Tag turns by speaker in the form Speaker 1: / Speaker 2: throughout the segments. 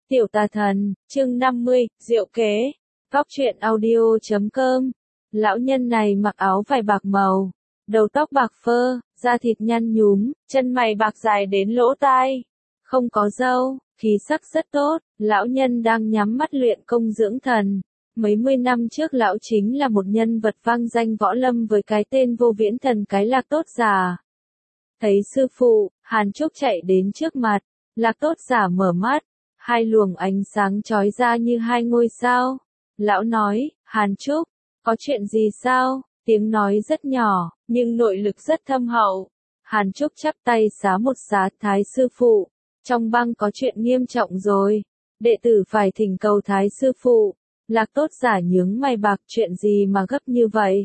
Speaker 1: Tiểu tà thần, chương 50, diệu kế. Góc truyện audio.com. Lão nhân này mặc áo vải bạc màu, đầu tóc bạc phơ, da thịt nhăn nhúm, chân mày bạc dài đến lỗ tai. Không có râu, khí sắc rất tốt, lão nhân đang nhắm mắt luyện công dưỡng thần. Mấy mươi năm trước lão chính là một nhân vật vang danh võ lâm với cái tên vô viễn thần cái Lạc Tốt Giả. Thấy sư phụ, Hàn Trúc chạy đến trước mặt, Lạc Tốt Giả mở mắt, hai luồng ánh sáng chói ra như hai ngôi sao. Lão nói, Hàn Trúc, có chuyện gì sao? Tiếng nói rất nhỏ, nhưng nội lực rất thâm hậu. Hàn Trúc chắp tay xá một xá, Thái sư phụ, trong bang có chuyện nghiêm trọng rồi, đệ tử phải thỉnh cầu Thái sư phụ. Lạc Tốt Giả nhướng mày bạc, chuyện gì mà gấp như vậy?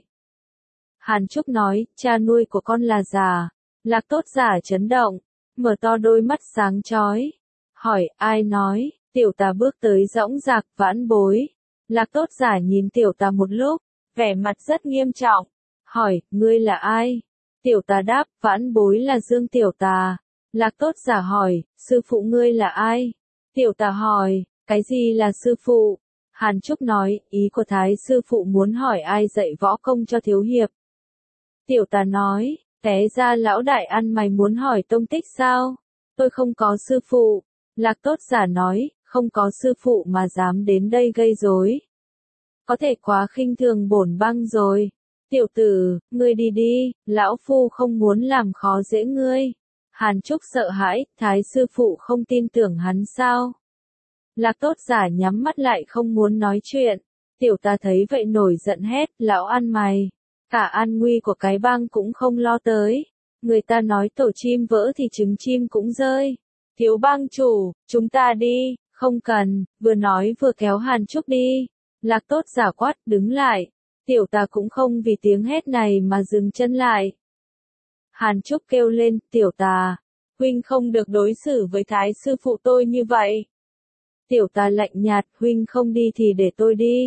Speaker 1: Hàn Trúc nói, cha nuôi của con là già. Lạc Tốt Giả chấn động, mở to đôi mắt sáng chói. Hỏi, ai nói? Tiểu tà bước tới dõng dạc, vãn bối. Lạc Tốt Giả nhìn tiểu tà một lúc, vẻ mặt rất nghiêm trọng. Hỏi, ngươi là ai? Tiểu tà đáp, vãn bối là Dương tiểu tà. Lạc Tốt Giả hỏi, sư phụ ngươi là ai? Tiểu tà hỏi, cái gì là sư phụ? Hàn Trúc nói, ý của Thái sư phụ muốn hỏi ai dạy võ công cho thiếu hiệp. Tiểu tà nói, té ra lão đại ăn mày muốn hỏi tông tích sao? Tôi không có sư phụ. Lạc Tốt Giả nói, không có sư phụ mà dám đến đây gây rối, có thể quá khinh thường bổn bang rồi. Tiểu tử, ngươi đi đi, lão phu không muốn làm khó dễ ngươi. Hàn Trúc sợ hãi, Thái sư phụ không tin tưởng hắn sao? Lạc Tốt Giả nhắm mắt lại không muốn nói chuyện. Tiểu tà thấy vậy nổi giận hét, lão ăn mày, cả an nguy của cái bang cũng không lo tới. Người ta nói tổ chim vỡ thì trứng chim cũng rơi. Thiếu bang chủ, chúng ta đi. Không cần, vừa nói vừa kéo Hàn Trúc đi. Lạc Tốt Giả quát, đứng lại. Tiểu tà cũng không vì tiếng hét này mà dừng chân lại. Hàn Trúc kêu lên, tiểu tà, huynh không được đối xử với Thái sư phụ tôi như vậy. Tiểu tà lạnh nhạt, huynh không đi thì để tôi đi.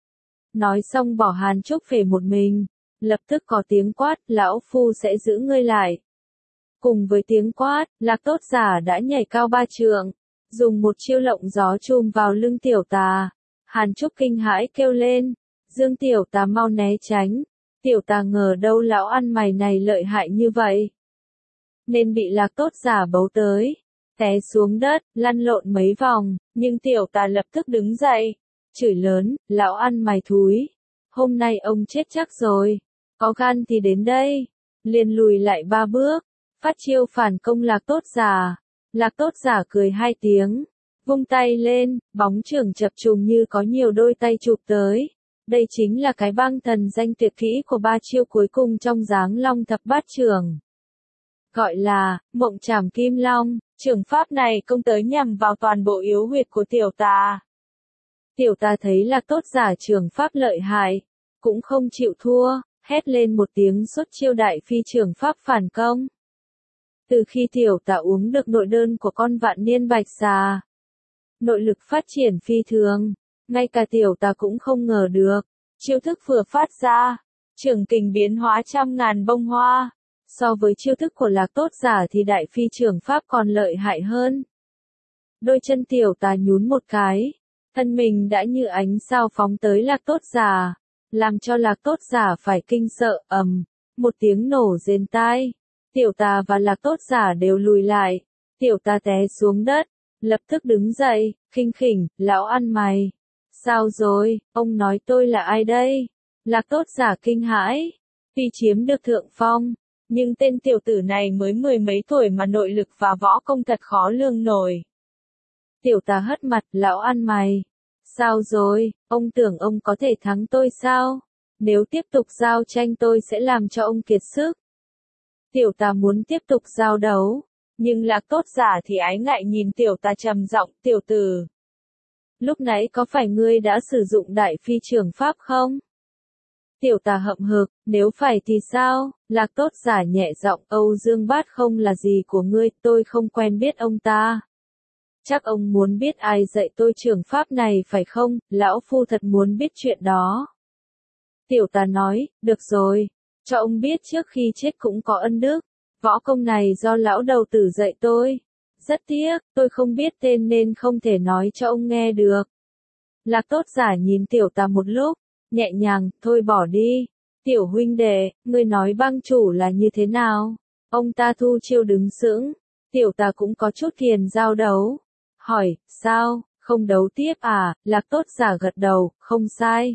Speaker 1: Nói xong bỏ Hàn Trúc về một mình, lập tức có tiếng quát, lão phu sẽ giữ ngươi lại. Cùng với tiếng quát, Lạc Tốt Giả đã nhảy cao 3 trượng, dùng một chiêu lộng gió chùm vào lưng tiểu tà. Hàn Trúc kinh hãi kêu lên, Dương tiểu tà mau né tránh. Tiểu tà ngờ đâu lão ăn mày này lợi hại như vậy, nên bị Lạc Tốt Giả bấu tới, té xuống đất, lăn lộn mấy vòng, nhưng tiểu tà lập tức đứng dậy, chửi lớn, lão ăn mày thúi, hôm nay ông chết chắc rồi, có gan thì đến đây. Liền lùi lại 3 bước, phát chiêu phản công Lạc Tốt Giả. Lạc Tốt Giả cười 2 tiếng, vung tay lên, bóng chưởng chập trùng như có nhiều đôi tay chụp tới. Đây chính là cái băng thần danh tuyệt kỹ của 3 chiêu cuối cùng trong Giáng Long Thập Bát Chưởng. Gọi là, Mộng Trảm Kim Long, chưởng pháp này công tới nhằm vào toàn bộ yếu huyệt của tiểu tà. Tiểu tà thấy Lạc Tốt Giả chưởng pháp lợi hại, cũng không chịu thua, hét lên một tiếng xuất chiêu đại phi chưởng pháp phản công. Từ khi tiểu tà uống được nội đơn của con vạn niên bạch xà, nội lực phát triển phi thường, ngay cả tiểu tà cũng không ngờ được. Chiêu thức vừa phát ra, chưởng kình biến hóa trăm ngàn bông hoa. So với chiêu thức của Lạc Tốt Giả thì đại phi chưởng pháp còn lợi hại hơn. Đôi chân tiểu tà nhún một cái, thân mình đã như ánh sao phóng tới Lạc Tốt Giả, làm cho Lạc Tốt Giả phải kinh sợ, một tiếng nổ rền tai. Tiểu tà và Lạc Tốt Giả đều lùi lại, tiểu tà té xuống đất, lập tức đứng dậy, khinh khỉnh, lão ăn mày. Sao rồi, ông nói tôi là ai đây? Lạc Tốt Giả kinh hãi, tuy chiếm được thượng phong, nhưng tên tiểu tử này mới 10 mấy tuổi mà nội lực và võ công thật khó lường nổi. Tiểu tà hất mặt, lão ăn mày. Sao rồi, ông tưởng ông có thể thắng tôi sao? Nếu tiếp tục giao tranh tôi sẽ làm cho ông kiệt sức. Tiểu tà muốn tiếp tục giao đấu, nhưng Lạc Tốt Giả thì ái ngại nhìn tiểu tà trầm giọng, tiểu tử, lúc nãy có phải ngươi đã sử dụng đại phi chưởng pháp không? Tiểu tà hậm hực, nếu phải thì sao? Lạc Tốt Giả nhẹ giọng, Âu Dương Bát không là gì của ngươi, tôi không quen biết ông ta. Chắc ông muốn biết ai dạy tôi chưởng pháp này phải không? Lão phu thật muốn biết chuyện đó. Tiểu tà nói, được rồi, cho ông biết trước khi chết cũng có ân đức. Võ công này do lão đầu tử dạy tôi. Rất tiếc, tôi không biết tên nên không thể nói cho ông nghe được. Lạc Tốt Giả nhìn Tiểu Tà một lúc, nhẹ nhàng, thôi bỏ đi. Tiểu huynh đệ, ngươi nói bang chủ là như thế nào? Ông ta thu chiêu đứng sững. Tiểu Tà cũng có chút kiền giao đấu. Hỏi, sao, không đấu tiếp à? Lạc Tốt Giả gật đầu, không sai.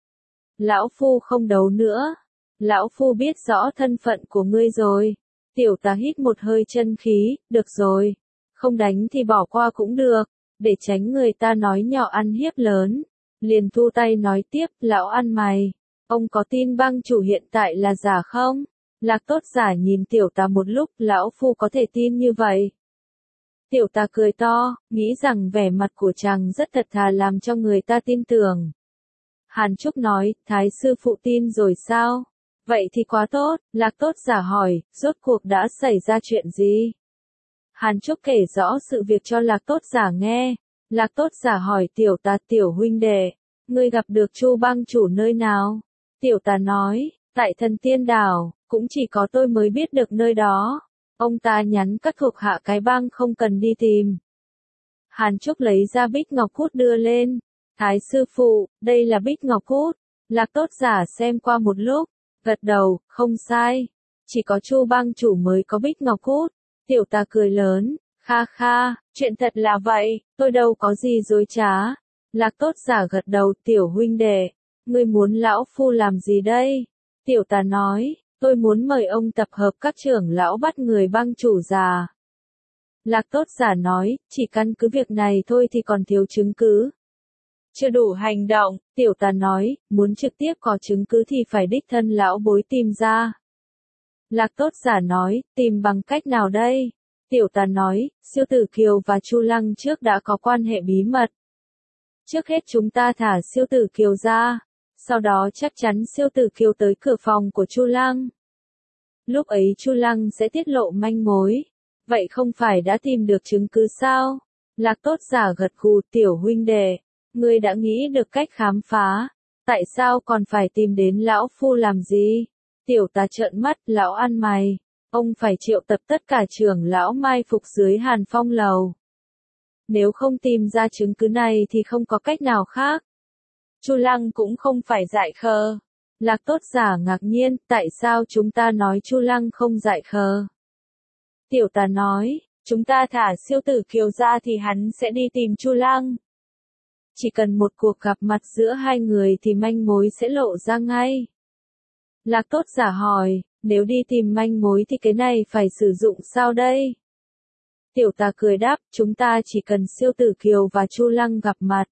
Speaker 1: Lão Phu không đấu nữa. Lão Phu biết rõ thân phận của ngươi rồi. Tiểu Tà hít một hơi chân khí, được rồi. Không đánh thì bỏ qua cũng được, để tránh người ta nói nhỏ ăn hiếp lớn. Liền thu tay nói tiếp, lão ăn mày. Ông có tin bang chủ hiện tại là giả không? Lạc Tốt Giả nhìn Tiểu Tà một lúc, lão Phu có thể tin như vậy. Tiểu Tà cười to, nghĩ rằng vẻ mặt của chàng rất thật thà làm cho người ta tin tưởng. Hàn Trúc nói, Thái sư phụ tin rồi sao? Vậy thì quá tốt, Lạc Tốt Giả hỏi, rốt cuộc đã xảy ra chuyện gì? Hàn Trúc kể rõ sự việc cho Lạc Tốt Giả nghe. Lạc Tốt Giả hỏi Tiểu Tà, tiểu huynh đệ, ngươi gặp được Chu bang chủ nơi nào? Tiểu Tà nói, tại Thần Tiên Đảo, cũng chỉ có tôi mới biết được nơi đó. Ông ta nhắn các thuộc hạ cái bang không cần đi tìm. Hàn Trúc lấy ra bích ngọc cút đưa lên. Thái sư phụ, đây là bích ngọc cút. Lạc Tốt Giả xem qua một lúc, gật đầu, không sai. Chỉ có Chu bang chủ mới có bích ngọc cút. Tiểu Tà cười lớn, kha kha, chuyện thật là vậy, tôi đâu có gì dối trá. Lạc Tốt Giả gật đầu, tiểu huynh đệ, ngươi muốn lão phu làm gì đây? Tiểu Tà nói, tôi muốn mời ông tập hợp các trưởng lão bắt người bang chủ già. Lạc Tốt Giả nói, chỉ căn cứ việc này thôi thì còn thiếu chứng cứ. Chưa đủ hành động, Tiểu Tà nói, muốn trực tiếp có chứng cứ thì phải đích thân lão bối tìm ra. Lạc Tốt Giả nói, tìm bằng cách nào đây? Tiểu Tà nói, Siêu Tử Kiều và Chu Lăng trước đã có quan hệ bí mật. Trước hết chúng ta thả Siêu Tử Kiều ra, sau đó chắc chắn Siêu Tử Kiều tới cửa phòng của Chu Lăng. Lúc ấy Chu Lăng sẽ tiết lộ manh mối. Vậy không phải đã tìm được chứng cứ sao? Lạc Tốt Giả gật gù, tiểu huynh đệ, ngươi đã nghĩ được cách khám phá, tại sao còn phải tìm đến lão phu làm gì? Tiểu Tà trợn mắt, lão ăn mày, ông phải triệu tập tất cả trưởng lão mai phục dưới Hàn Phong lầu. Nếu không tìm ra chứng cứ này thì không có cách nào khác. Chu Lăng cũng không phải dại khờ. Lạc Tốt Giả ngạc nhiên, tại sao chúng ta nói Chu Lăng không dại khờ? Tiểu Tà nói, chúng ta thả Siêu Tử Kiều ra thì hắn sẽ đi tìm Chu Lăng. Chỉ cần một cuộc gặp mặt giữa hai người thì manh mối sẽ lộ ra ngay. Lạc Tốt Giả hỏi, nếu đi tìm manh mối thì cái này phải sử dụng sao đây? Tiểu Tà cười đáp, chúng ta chỉ cần Siêu Tử Kiều và Chu Lăng gặp mặt.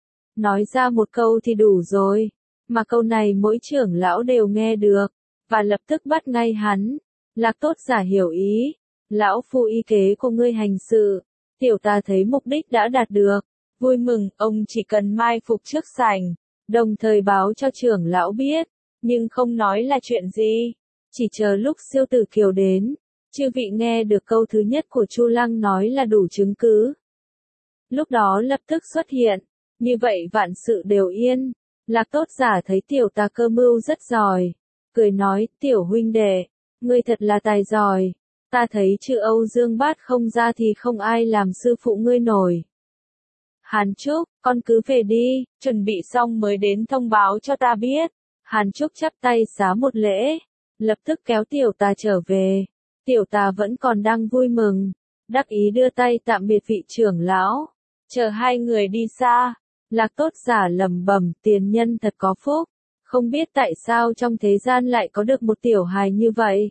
Speaker 1: Nói ra một câu thì đủ rồi, mà câu này mỗi trưởng lão đều nghe được, và lập tức bắt ngay hắn. Lạc Tốt Giả hiểu ý, lão phu y kế của ngươi hành sự. Tiểu Tà thấy mục đích đã đạt được, vui mừng, ông chỉ cần mai phục trước sảnh, đồng thời báo cho trưởng lão biết, nhưng không nói là chuyện gì, chỉ chờ lúc Siêu Tử Kiều đến. Chư vị nghe được câu thứ nhất của Chu Lăng nói là đủ chứng cứ. Lúc đó lập tức xuất hiện, như vậy vạn sự đều yên. Lạc Tốt Giả thấy Tiểu Tà cơ mưu rất giỏi, cười nói, tiểu huynh đệ, ngươi thật là tài giỏi, ta thấy chữ Âu Dương Bát không ra thì không ai làm sư phụ ngươi nổi. Hàn Trúc, con cứ về đi, chuẩn bị xong mới đến thông báo cho ta biết. Hàn Trúc chắp tay xá một lễ, lập tức kéo Tiểu Tà trở về. Tiểu Tà vẫn còn đang vui mừng, đắc ý đưa tay tạm biệt vị trưởng lão. Chờ hai người đi xa, Lạc Tốt Giả lẩm bẩm, tiền nhân thật có phúc, không biết tại sao trong thế gian lại có được một tiểu hài như vậy.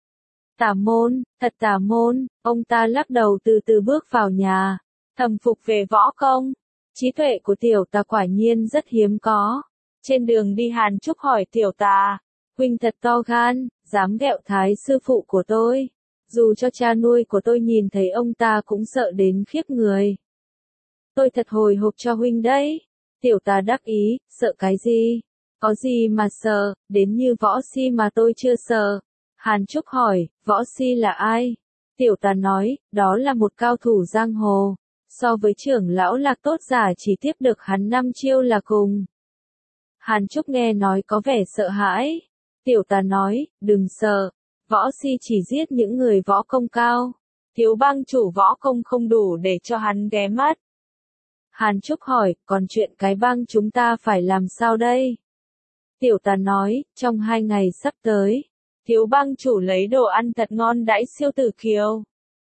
Speaker 1: Tà môn, thật tà môn, ông ta lắc đầu từ từ bước vào nhà, thầm phục về võ công. Trí tuệ của Tiểu Tà quả nhiên rất hiếm có. Trên đường đi Hàn Trúc hỏi Tiểu Tà, huynh thật to gan, dám ghẹo Thái sư phụ của tôi. Dù cho cha nuôi của tôi nhìn thấy ông ta cũng sợ đến khiếp người. Tôi thật hồi hộp cho huynh đấy. Tiểu Tà đắc ý, sợ cái gì? Có gì mà sợ, đến như Võ Si mà tôi chưa sợ. Hàn Trúc hỏi, Võ Si là ai? Tiểu Tà nói, đó là một cao thủ giang hồ. So với trưởng lão Lạc Tốt Giả chỉ tiếp được hắn 5 chiêu là cùng. Hàn Trúc nghe nói có vẻ sợ hãi. Tiểu Tà nói, đừng sợ, Võ Si chỉ giết những người võ công cao. Thiếu bang chủ võ công không đủ để cho hắn ghé mắt. Hàn Trúc hỏi, còn chuyện cái bang chúng ta phải làm sao đây? Tiểu Tà nói, trong 2 ngày sắp tới, thiếu bang chủ lấy đồ ăn thật ngon đãi Siêu Tử Kiều.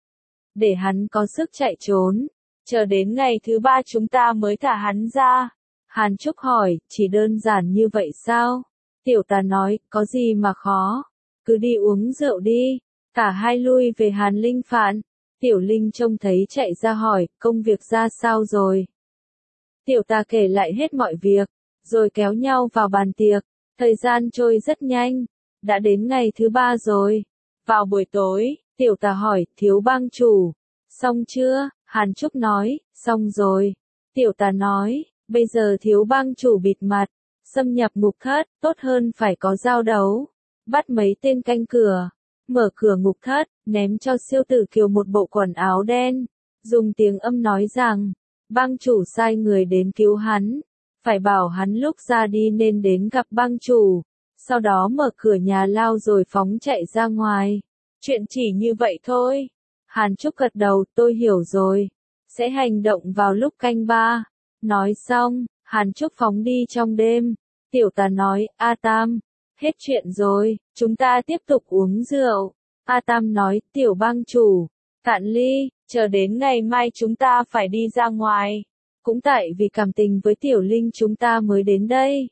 Speaker 1: Để hắn có sức chạy trốn, chờ đến ngày thứ 3 chúng ta mới thả hắn ra. Hàn Trúc hỏi, chỉ đơn giản như vậy sao? Tiểu Tà nói, có gì mà khó, cứ đi uống rượu đi. Cả hai lui về Hàn Linh Phạn. Tiểu Linh trông thấy chạy ra hỏi, công việc ra sao rồi? Tiểu Tà kể lại hết mọi việc, rồi kéo nhau vào bàn tiệc. Thời gian trôi rất nhanh, đã đến ngày thứ 3 rồi. Vào buổi tối, Tiểu Tà hỏi, thiếu bang chủ, xong chưa? Hàn Trúc nói, xong rồi. Tiểu Tà nói, bây giờ thiếu bang chủ bịt mặt, xâm nhập ngục thất, tốt hơn phải có giao đấu. Bắt mấy tên canh cửa, mở cửa ngục thất, ném cho Siêu Tử Kiều một bộ quần áo đen, dùng tiếng âm nói rằng, bang chủ sai người đến cứu hắn, phải bảo hắn lúc ra đi nên đến gặp bang chủ, sau đó mở cửa nhà lao rồi phóng chạy ra ngoài. Chuyện chỉ như vậy thôi. Hàn Trúc gật đầu, tôi hiểu rồi, sẽ hành động vào lúc canh 3. Nói xong, Hàn Trúc phóng đi trong đêm. Tiểu Tà nói, A Tam, hết chuyện rồi, chúng ta tiếp tục uống rượu. A Tam nói, tiểu bang chủ, cạn ly, chờ đến ngày mai chúng ta phải đi ra ngoài. Cũng tại vì cảm tình với Tiểu Linh chúng ta mới đến đây.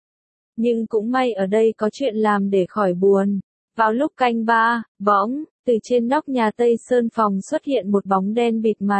Speaker 1: Nhưng cũng may ở đây có chuyện làm để khỏi buồn. Vào lúc canh 3, bỗng, từ trên nóc nhà Tây Sơn phòng xuất hiện một bóng đen bịt mặt.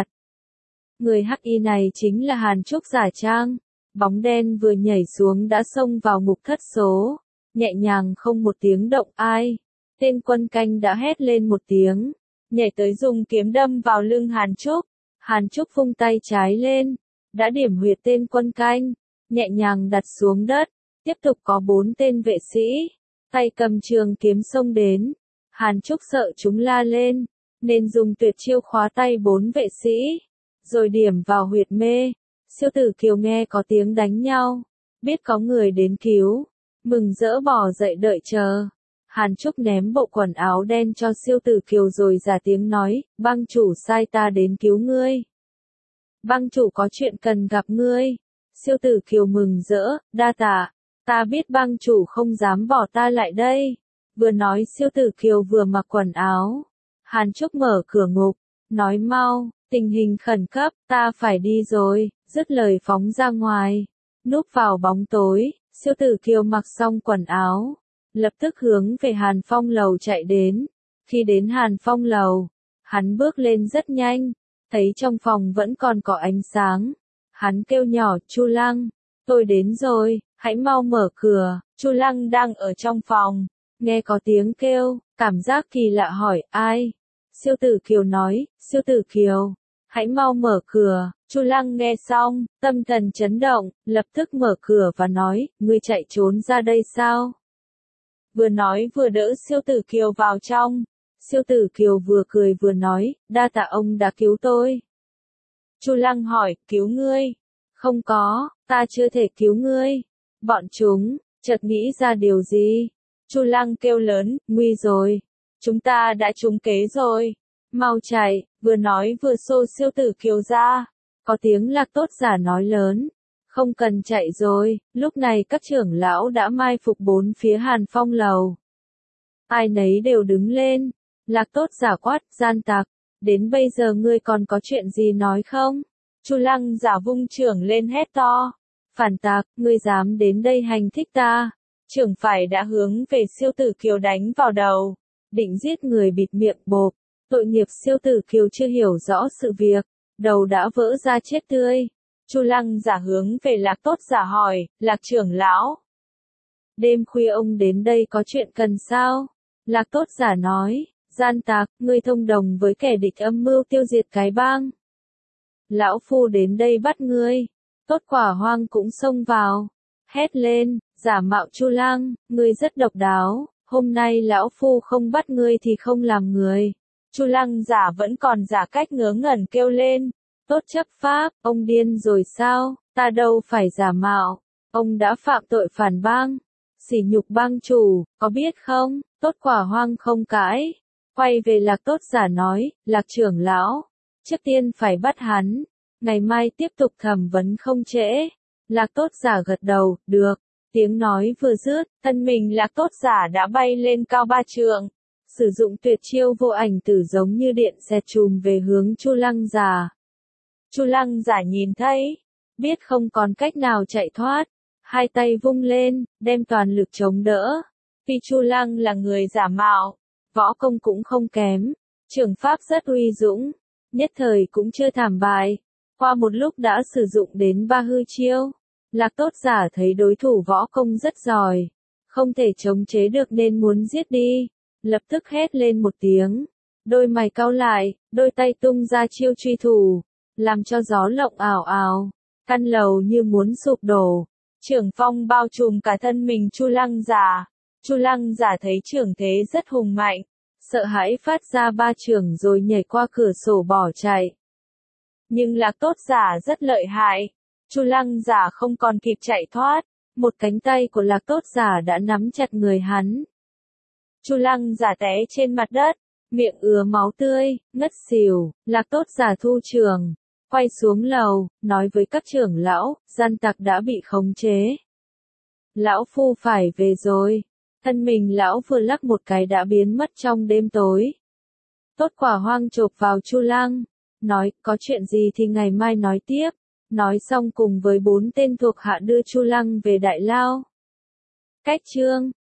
Speaker 1: Người hắc y này chính là Hàn Trúc giả trang. Bóng đen vừa nhảy xuống đã xông vào ngục thất số. Nhẹ nhàng không một tiếng động ai. Tên quân canh đã hét lên một tiếng. Nhảy tới dùng kiếm đâm vào lưng Hàn Trúc. Hàn Trúc vung tay trái lên. Đã điểm huyệt tên quân canh. Nhẹ nhàng đặt xuống đất. Tiếp tục có 4 tên vệ sĩ. Tay cầm trường kiếm xông đến. Hàn Trúc sợ chúng la lên. Nên dùng tuyệt chiêu khóa tay 4 vệ sĩ. Rồi điểm vào huyệt mê. Siêu Tử Kiều nghe có tiếng đánh nhau. Biết có người đến cứu. Mừng rỡ bỏ dậy đợi chờ. Hàn Trúc ném bộ quần áo đen cho Siêu Tử Kiều rồi giả tiếng nói, bang chủ sai ta đến cứu ngươi. Bang chủ có chuyện cần gặp ngươi. Siêu Tử Kiều mừng rỡ, đa tạ, ta biết bang chủ không dám bỏ ta lại đây. Vừa nói Siêu Tử Kiều vừa mặc quần áo. Hàn Trúc mở cửa ngục, nói mau, tình hình khẩn cấp, ta phải đi rồi, dứt lời phóng ra ngoài. Núp vào bóng tối, Siêu Tử Kiều mặc xong quần áo. Lập tức hướng về Hàn Phong lầu chạy đến. Khi đến Hàn Phong lầu, hắn bước lên rất nhanh, thấy trong phòng vẫn còn có ánh sáng. Hắn kêu nhỏ, Chu Lăng, tôi đến rồi, hãy mau mở cửa. Chu Lăng đang ở trong phòng, nghe có tiếng kêu, cảm giác kỳ lạ hỏi, ai? Siêu Tử Kiều nói, Siêu Tử Kiều, hãy mau mở cửa. Chu Lăng nghe xong, tâm thần chấn động, lập tức mở cửa và nói, ngươi chạy trốn ra đây sao? Vừa nói vừa đỡ Siêu Tử Kiều vào trong. Siêu Tử Kiều vừa cười vừa nói, đa tạ ông đã cứu tôi. Chu Lăng hỏi, cứu ngươi? Không có, ta chưa thể cứu ngươi. Bọn chúng, chợt nghĩ ra điều gì? Chu Lăng kêu lớn, nguy rồi. Chúng ta đã trúng kế rồi. Mau chạy, vừa nói vừa xô Siêu Tử Kiều ra. Có tiếng Lạc Tốt giả nói lớn. Không cần chạy rồi, lúc này các trưởng lão đã mai phục 4 phía Hàn Phong lầu. Ai nấy đều đứng lên. Lạc Tốt giả quát, gian tặc, đến bây giờ ngươi còn có chuyện gì nói không? Chu Lăng giả vung trưởng lên hét to. Phản tặc, ngươi dám đến đây hành thích ta. Trưởng phải đã hướng về Siêu Tử Kiều đánh vào đầu. Định giết người bịt miệng bộp. Tội nghiệp Siêu Tử Kiều chưa hiểu rõ sự việc. Đầu đã vỡ ra chết tươi. Chu Lăng giả hướng về Lạc Tốt giả hỏi, Lạc trưởng lão. Đêm khuya ông đến đây có chuyện cần sao? Lạc Tốt giả nói, gian tặc, ngươi thông đồng với kẻ địch âm mưu tiêu diệt cái bang. Lão Phu đến đây bắt ngươi. Tốt Quả Hoang cũng xông vào. Hét lên, giả mạo Chu Lăng, ngươi rất độc đáo, hôm nay Lão Phu không bắt ngươi thì không làm người. Chu Lăng giả vẫn còn giả cách ngớ ngẩn kêu lên. Tốt chấp pháp, ông điên rồi sao, ta đâu phải giả mạo, ông đã phạm tội phản bang, sỉ nhục bang chủ, có biết không? Tốt Quả Hoang không cãi, Quay về Lạc Tốt Giả nói, Lạc trưởng lão, trước tiên phải bắt hắn, ngày mai tiếp tục thẩm vấn không trễ. Lạc Tốt Giả gật đầu, được. Tiếng nói vừa dứt, thân mình Lạc Tốt Giả đã bay lên cao 3 trượng, sử dụng tuyệt chiêu vô ảnh tử giống như điện xẹt chùm về hướng Chu Lăng Giả. Chu Lăng Giả nhìn thấy, biết không còn cách nào chạy thoát, hai tay vung lên, đem toàn lực chống đỡ. Vì Chu Lăng là người giả mạo, võ công cũng không kém, trường pháp rất uy dũng, nhất thời cũng chưa thảm bại. Qua một lúc đã sử dụng đến 3 hư chiêu, Lạc Tốt Giả thấy đối thủ võ công rất giỏi, không thể chống chế được nên muốn giết đi, lập tức hét lên một tiếng, đôi mày cau lại, đôi tay tung ra chiêu truy thủ, làm cho gió lộng ảo ảo, căn lầu như muốn sụp đổ. Trưởng phong bao trùm cả thân mình Chu Lăng Giả. Chu Lăng Giả thấy trưởng thế rất hùng mạnh, sợ hãi phát ra 3 chưởng rồi nhảy qua cửa sổ bỏ chạy. Nhưng Lạc Tốt Giả rất lợi hại, Chu Lăng Giả không còn kịp chạy thoát, một cánh tay của Lạc Tốt Giả đã nắm chặt người hắn. Chu Lăng Giả té trên mặt đất, miệng ứa máu tươi, ngất xỉu. Lạc Tốt Giả thu trường, quay xuống lầu, nói với các trưởng lão, gian tặc đã bị khống chế. Lão phu phải về rồi. Thân mình lão vừa lắc một cái đã biến mất trong đêm tối. Tốt Quả Hoang chộp vào Chu Lăng, nói, có chuyện gì thì ngày mai nói tiếp. Nói xong cùng với 4 tên thuộc hạ đưa Chu Lăng về đại lao. Cách chương